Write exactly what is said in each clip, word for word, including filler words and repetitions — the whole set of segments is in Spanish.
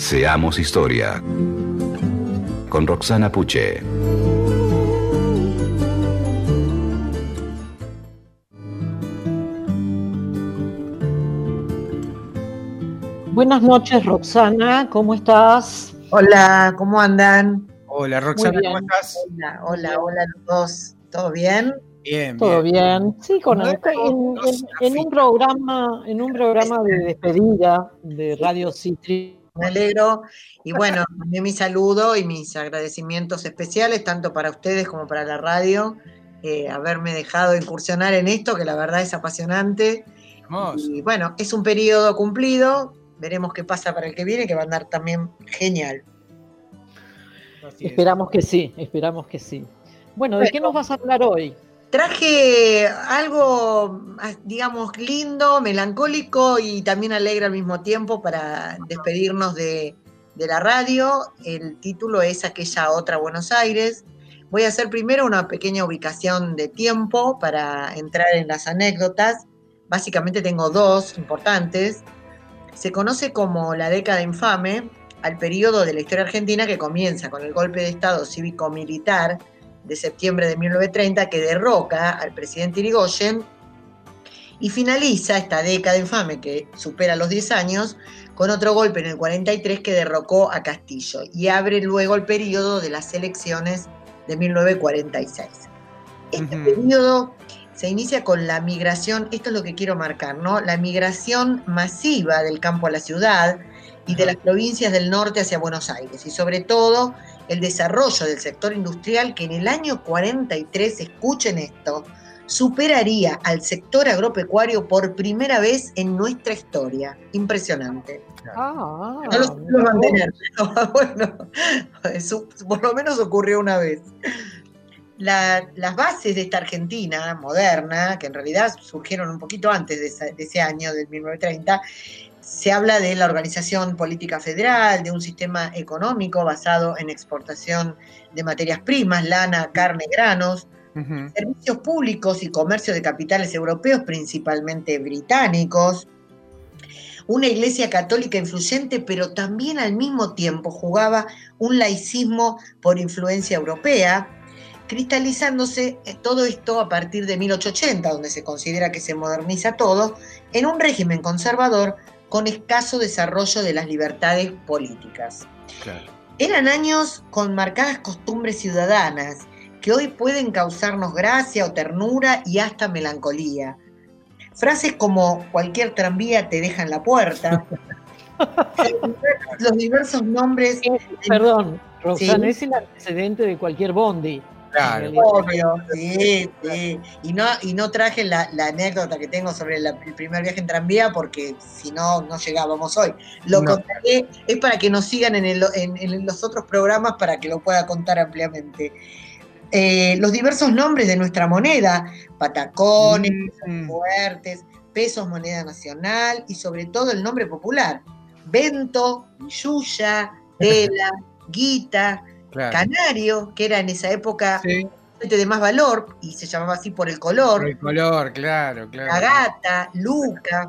Seamos Historia, con Roxana Puche. Buenas noches, Roxana, ¿cómo estás? Hola, ¿cómo andan? Hola, Roxana, ¿cómo estás? Hola, hola, hola a los dos. ¿Todo bien? Bien, ¿Todo bien. bien? Sí, con el, en, en, en un programa, en un programa de despedida de Radio Citri. Me alegro. Y bueno, también mi saludo y mis agradecimientos especiales, tanto para ustedes como para la radio, eh, haberme dejado incursionar en esto, que la verdad es apasionante. Hermoso. Y bueno, es un periodo cumplido. Veremos qué pasa para el que viene, que va a andar también genial. Esperamos que sí, esperamos que sí. Bueno, ¿de bueno, qué nos vas a hablar hoy? Traje algo, digamos, lindo, melancólico y también alegre al mismo tiempo para despedirnos de, de la radio. El título es Aquella otra Buenos Aires. Voy a hacer primero una pequeña ubicación de tiempo para entrar en las anécdotas. Básicamente tengo dos importantes. Se conoce como la década infame al periodo de la historia argentina que comienza con el golpe de Estado cívico-militar de septiembre de mil novecientos treinta que derroca al presidente Irigoyen y finaliza esta década infame que supera los diez años con otro golpe en el cuarenta y tres que derrocó a Castillo y abre luego el periodo de las elecciones de mil novecientos cuarenta y seis. Este uh-huh. periodo se inicia con la migración, esto es lo que quiero marcar, ¿no? La migración masiva del campo a la ciudad y de las provincias del norte hacia Buenos Aires, y sobre todo el desarrollo del sector industrial que en el año cuarenta y tres, escuchen esto, superaría al sector agropecuario por primera vez en nuestra historia. Impresionante. Ah, no lo puedo mantener, pero bueno, eso, por lo menos ocurrió una vez. La, las bases de esta Argentina moderna, que en realidad surgieron un poquito antes de, esa, de ese año, del mil novecientos treinta, se habla de la organización política federal, de un sistema económico basado en exportación de materias primas, lana, carne, granos, uh-huh. servicios públicos y comercio de capitales europeos, principalmente británicos, una iglesia católica influyente, pero también al mismo tiempo jugaba un laicismo por influencia europea, cristalizándose todo esto a partir de mil ochocientos ochenta, donde se considera que se moderniza todo, en un régimen conservador con escaso desarrollo de las libertades políticas. Claro. Eran años con marcadas costumbres ciudadanas que hoy pueden causarnos gracia o ternura y hasta melancolía. Frases como cualquier tranvía te deja en la puerta, los diversos nombres... Perdón, Roxana, ¿sí? Es el antecedente de cualquier bondi. Claro, obvio, sí, sí. Y no, y no traje la, la anécdota que tengo sobre la, el primer viaje en tranvía porque si no, no llegábamos hoy. Lo no. contaré, es para que nos sigan en, el, en, en los otros programas para que lo pueda contar ampliamente. Eh, los diversos nombres de nuestra moneda, patacones, mm. fuertes, pesos, moneda nacional y sobre todo el nombre popular, bento, yuya, tela, guita, claro. Canario, que era en esa época sí. de más valor, y se llamaba así por el color. Por el color, claro, claro. Agata, luca.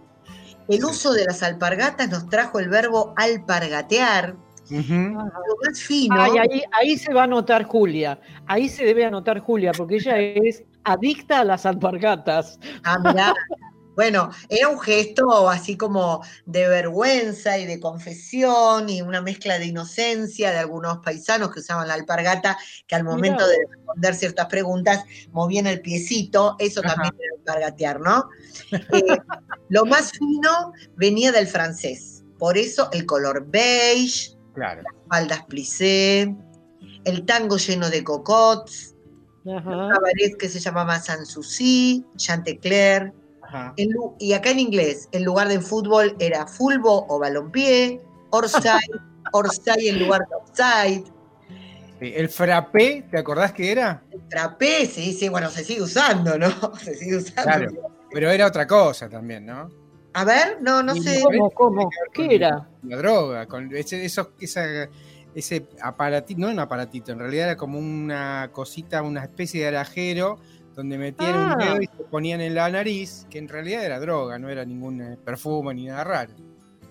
El sí. uso de las alpargatas nos trajo el verbo alpargatear. Uh-huh. Lo más fino. Ay, ahí, ahí se va a anotar Julia. Ahí se debe anotar Julia, porque ella es adicta a las alpargatas. Ah, mirá. Bueno, era un gesto así como de vergüenza y de confesión y una mezcla de inocencia de algunos paisanos que usaban la alpargata, que al momento Mirá. de responder ciertas preguntas movían el piecito, eso Ajá. también era alpargatear, ¿no? Eh, lo más fino venía del francés, por eso el color beige, claro. las faldas plissé, el tango lleno de cocottes, un cabaret que se llamaba Sanssouci, Chantecler. El, y acá en inglés, en lugar de fútbol era fulbo o balompié, orsay, orsay en lugar de offside. ¿El frappé, te acordás que era? El frappé, sí, sí, bueno, se sigue usando, ¿no? Se sigue usando. Claro, pero era otra cosa también, ¿no? A ver, no, no sé. ¿Cómo, cómo? ¿Qué era? La droga, con ese, eso, esa, ese aparatito, no un aparatito, en realidad era como una cosita, una especie de alajero, donde metían ah. un dedo y se ponían en la nariz, que en realidad era droga, no era ningún perfume ni nada raro.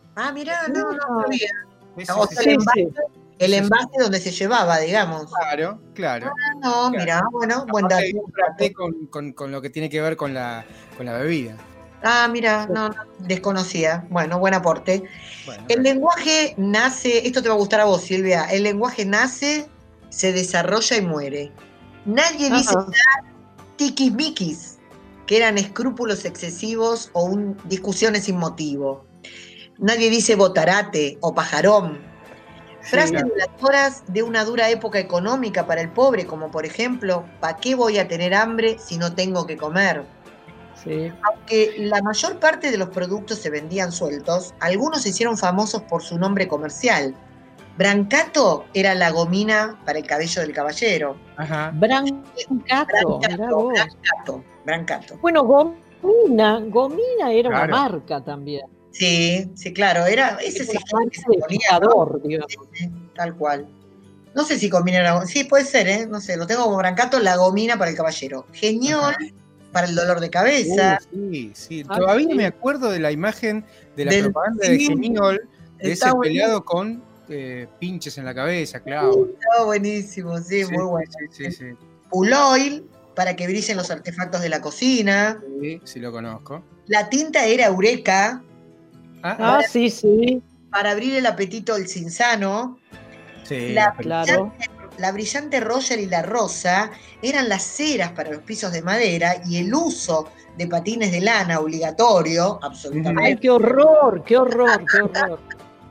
Ah, mirá, no, no sabía. Ese- O ese- sea, Sí, el envase, sí. el Sí, envase donde se llevaba, digamos. Claro, claro. Ah, no, mirá, bueno, buen Aparte dato. hay un frappé con, con, con lo que tiene que ver con la, con la bebida. Ah, mira, no, no, desconocía. Bueno, buen aporte. Bueno, El bueno. lenguaje nace, esto te va a gustar a vos, Silvia. El lenguaje nace, se desarrolla y muere. Nadie dice Ajá. ya tiquismiquis, que eran escrúpulos excesivos o un- discusiones sin motivo. Nadie dice botarate o pajarón. Frases Sí. delatoras de una dura época económica para el pobre, como por ejemplo, ¿para qué voy a tener hambre si no tengo que comer? Sí. Aunque la mayor parte de los productos se vendían sueltos, algunos se hicieron famosos por su nombre comercial. Brancato era la gomina para el cabello del caballero. Ajá. Brancato, mirá vos. Brancato, Brancato. Bueno, Gomina, Gomina era Claro. una marca también. Sí, sí, claro, era ese Era sí una marca que se de ponía, ¿no? fijador, digamos. Sí, sí, tal cual. No sé si combina la sí, puede ser, ¿eh? No sé, lo tengo como Brancato, la gomina para el caballero. Geniol para el dolor de cabeza. Uh, sí, sí. Ah, Todavía sí. me acuerdo de la imagen de la Del- propaganda de sí. Geniol, de Está ese buenísimo. pelado con eh, pinches en la cabeza, claro. Está buenísimo, sí, muy bueno. Sí, sí, sí, Puloil para que brillen los artefactos de la cocina. sí, sí lo conozco. La tinta era Eureka Ah, Ah, sí, sí, para abrir el apetito del cinzano. sí, La, pero- claro. la brillante Roger y la rosa eran las ceras para los pisos de madera y el uso de patines de lana obligatorio, Ay, absolutamente. qué horror, qué horror, qué horror.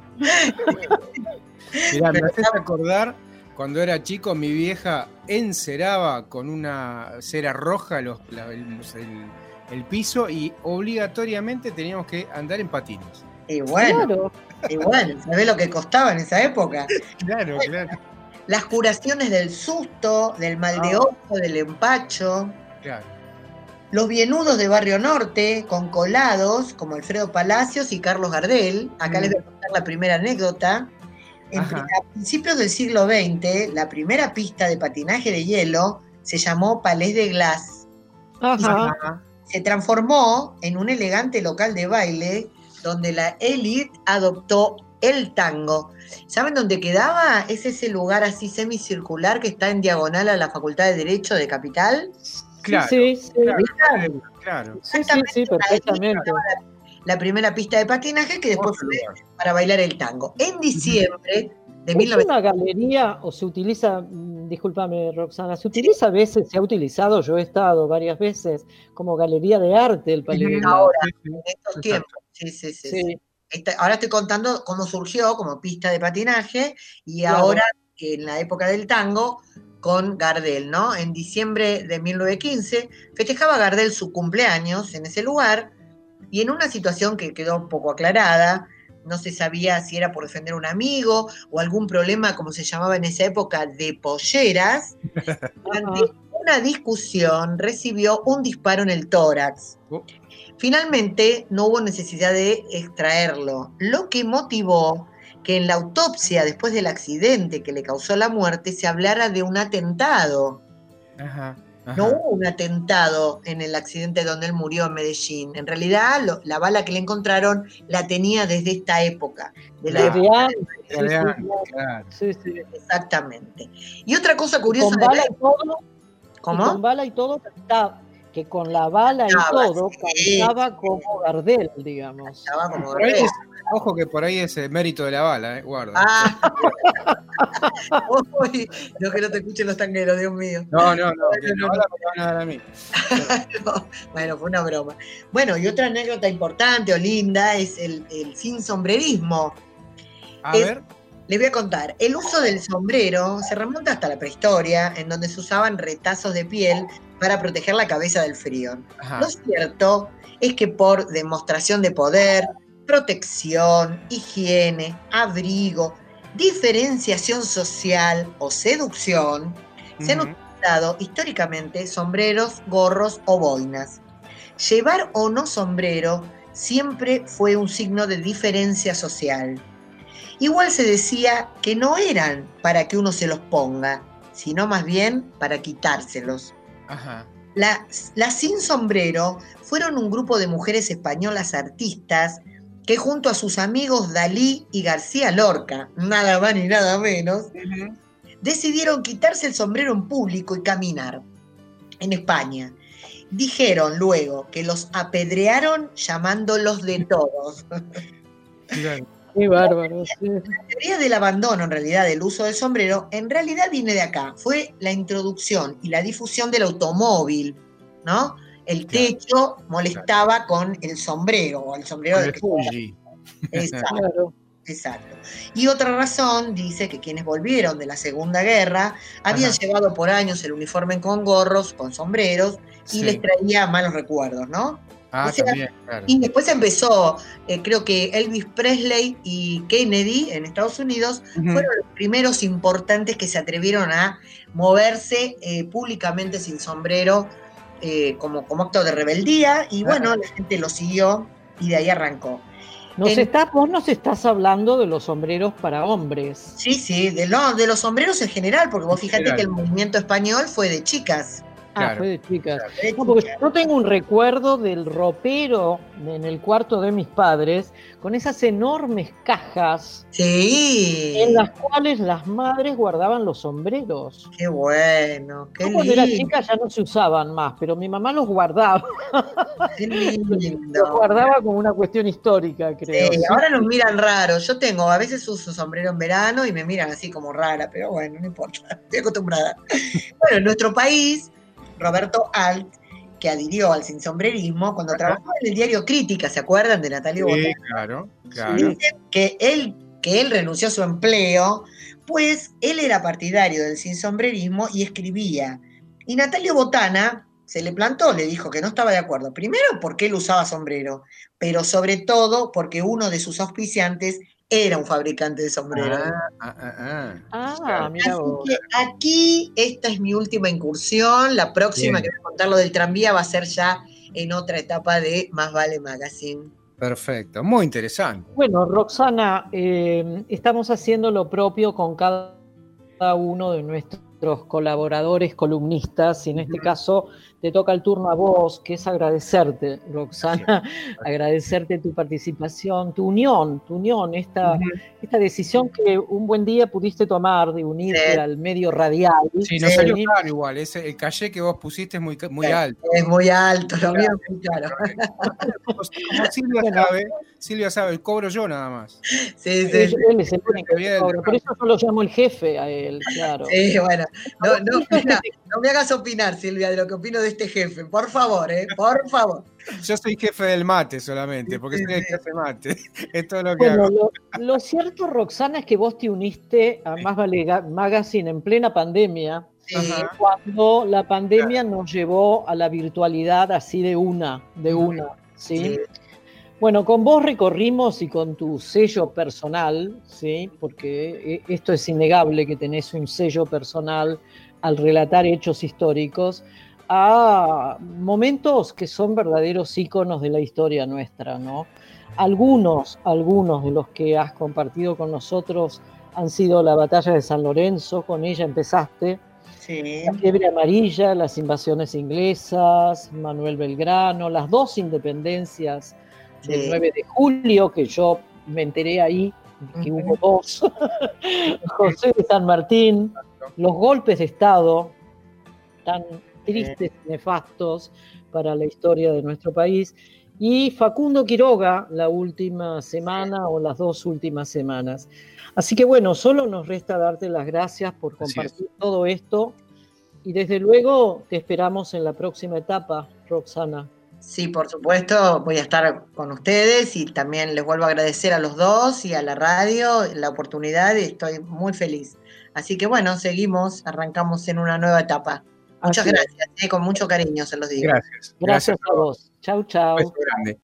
Mirá, me Pero haces está- acordar cuando era chico, mi vieja enceraba con una cera roja los, la- el, el- el piso y obligatoriamente teníamos que andar en patines. Y bueno, Claro. y bueno, ¿sabés lo que costaba en esa época? Claro, claro, Las curaciones del susto, del mal de Ah. ojo, del empacho. claro. Los bienudos de Barrio Norte, con colados, como Alfredo Palacios y Carlos Gardel. Acá Mm. les voy a contar la primera anécdota. En, Ajá. a principios del siglo veinte, la primera pista de patinaje de hielo se llamó Palais de Glace. Ajá. Ajá. Se transformó en un elegante local de baile donde la élite adoptó el tango. ¿Saben dónde quedaba? Es ese lugar así semicircular que está en diagonal a la Facultad de Derecho de Capital. Claro, Sí, sí, sí. claro, claro. Sí, sí, sí, perfectamente. La primera pista de patinaje que después Otro fue lugar. para bailar el tango. En diciembre de ¿Es mil novecientos... una galería o se utiliza, mm, discúlpame Roxana, se utiliza a veces, se ha utilizado, yo he estado varias veces, como galería de arte el Palais de Ujú. Glace? Ahora, Sí, sí. en estos Exacto. tiempos. Sí, sí, sí. Sí. sí. Esta- ahora estoy contando cómo surgió como pista de patinaje y Claro. ahora en la época del tango con Gardel, ¿no? En diciembre de mil novecientos quince festejaba Gardel su cumpleaños en ese lugar y en una situación que quedó un poco aclarada, no se sabía si era por defender a un amigo o algún problema, como se llamaba en esa época, de polleras. Ante Ajá. una discusión recibió un disparo en el tórax. Oh. Finalmente no hubo necesidad de extraerlo, lo que motivó que en la autopsia después del accidente que le causó la muerte se hablara de un atentado. Ajá, ajá. No hubo un atentado en el accidente donde él murió en Medellín. En realidad, lo- la bala que le encontraron la tenía desde esta época. De la Desde época- antes, sí, Era de sí, antes, claro. claro. Sí, sí. Exactamente. Y otra cosa curiosa Con de bala la- y todo, y ¿Cómo? con bala y todo cantaba, que con la bala y Cantaba, todo sí, cantaba sí. como Gardel, digamos. Estaba como Por ahí Gardel. es- ojo que por ahí es el mérito de la bala, eh, guarda. Ah. Uy, no que no te escuchen los tangueros, Dios mío. No, no, no, que no, la bala me la van a dar a mí. No, bueno, fue una broma. Bueno, y otra anécdota importante o linda es el, el sin sombrerismo. A Es- ver. Les voy a contar, el uso del sombrero se remonta hasta la prehistoria, en donde se usaban retazos de piel para proteger la cabeza del frío. Ajá. Lo cierto es que por demostración de poder, protección, higiene, abrigo, diferenciación social o seducción, se han Ujú. utilizado históricamente sombreros, gorros o boinas. Llevar o no sombrero siempre fue un signo de diferencia social. Igual se decía que no eran para que uno se los ponga, sino más bien para quitárselos. Ajá. Las, las sin sombrero fueron un grupo de mujeres españolas artistas que junto a sus amigos Dalí y García Lorca, nada más ni nada menos, uh-huh. decidieron quitarse el sombrero en público y caminar en España. Dijeron luego que los apedrearon llamándolos de todos. Claro. Qué bárbaro. Sí. La teoría del abandono, en realidad, del uso del sombrero, en realidad viene de acá. Fue la introducción y la difusión del automóvil, ¿no? El techo claro. molestaba claro. con el sombrero, o el sombrero del Fuji. Exacto. Claro. Exacto. Y otra razón dice que quienes volvieron de la Segunda Guerra habían Ajá. llevado por años el uniforme con gorros, con sombreros, sí. y les traía malos recuerdos, ¿no? Ah, o sea, también, claro. Y después empezó, eh, creo que Elvis Presley y Kennedy en Estados Unidos uh-huh. fueron los primeros importantes que se atrevieron a moverse eh, públicamente sin sombrero eh, como, como acto de rebeldía, y bueno, uh-huh. la gente lo siguió y de ahí arrancó. Nos en, está, vos nos estás hablando de los sombreros para hombres. Sí, sí, de, no, de los sombreros en general, porque vos fíjate que el movimiento español fue de chicas. Ah, claro, fue de chicas. Claro, de no, porque chicas. Yo tengo un recuerdo del ropero en el cuarto de mis padres, con esas enormes cajas sí. en las cuales las madres guardaban los sombreros. Qué bueno, qué yo, lindo. Cuando era chica ya no se usaban más, pero mi mamá los guardaba. Qué lindo. Los guardaba como una cuestión histórica, creo. Sí, ahora nos miran raro. Yo tengo, a veces uso sombrero en verano y me miran así como rara, pero bueno, no importa, estoy acostumbrada. Bueno, en nuestro país, Roberto Alt, que adhirió al sinsombrerismo cuando Ajá. trabajó en el diario Crítica, ¿se acuerdan de Natalia Sí, Botana? claro, claro. Dicen que él, que él renunció a su empleo, pues él era partidario del sinsombrerismo y escribía. Y Natalia Botana se le plantó, le dijo que no estaba de acuerdo. Primero porque él usaba sombrero, pero sobre todo porque uno de sus auspiciantes era un fabricante de sombreros. Ah, ah, ah. ah mira Así vos. que aquí, esta es mi última incursión. La próxima Bien. que voy a contar lo del tranvía va a ser ya en otra etapa de Más Vale Magazine. Perfecto, muy interesante. Bueno, Roxana, eh, estamos haciendo lo propio con cada uno de nuestros colaboradores columnistas, y en este caso te toca el turno a vos, que es agradecerte, Roxana, sí. agradecerte tu participación, tu unión, tu unión, esta, uh-huh. esta decisión que un buen día pudiste tomar de unirte sí. al medio radial. Sí, no salió claro igual, ese, el caché que vos pusiste es muy, muy sí. alto. Es muy alto, lo mío es muy claro. Como, como Silvia bueno, sabe, Silvia sabe, el cobro yo nada más. Sí, sí. Él, él es el único que cobra, por eso yo lo llamo el jefe a él, claro. Sí, bueno, no, no, mira, no me hagas opinar, Silvia, de lo que opino de este jefe, por favor, ¿eh? Por favor. Yo soy jefe del mate solamente, porque sí, soy el jefe mate. Es todo lo que bueno, hago. Lo, lo cierto, Roxana, es que vos te uniste a Más Vale Magazine en plena pandemia, sí. cuando la pandemia claro. nos llevó a la virtualidad así de una, de una, ¿sí? sí. Bueno, con vos recorrimos y con tu sello personal, ¿sí? Porque esto es innegable que tenés un sello personal al relatar hechos históricos, a momentos que son verdaderos íconos de la historia nuestra, ¿no? Algunos, algunos de los que has compartido con nosotros han sido la batalla de San Lorenzo, con ella empezaste, sí. la fiebre amarilla, las invasiones inglesas, Manuel Belgrano, las dos independencias sí. del nueve de julio, que yo me enteré ahí, que uh-huh. hubo dos, José de San Martín, los golpes de Estado, tan tristes y nefastos para la historia de nuestro país, y Facundo Quiroga la última semana o las dos últimas semanas. Así que bueno, solo nos resta darte las gracias por compartir todo esto, y desde luego te esperamos en la próxima etapa, Roxana. Sí, por supuesto, voy a estar con ustedes y también les vuelvo a agradecer a los dos y a la radio la oportunidad y estoy muy feliz. Así que bueno, seguimos, arrancamos en una nueva etapa. Muchas Así gracias, eh, con mucho cariño se los digo. Gracias. Gracias, gracias a vos. Chau, chau. Un beso grande.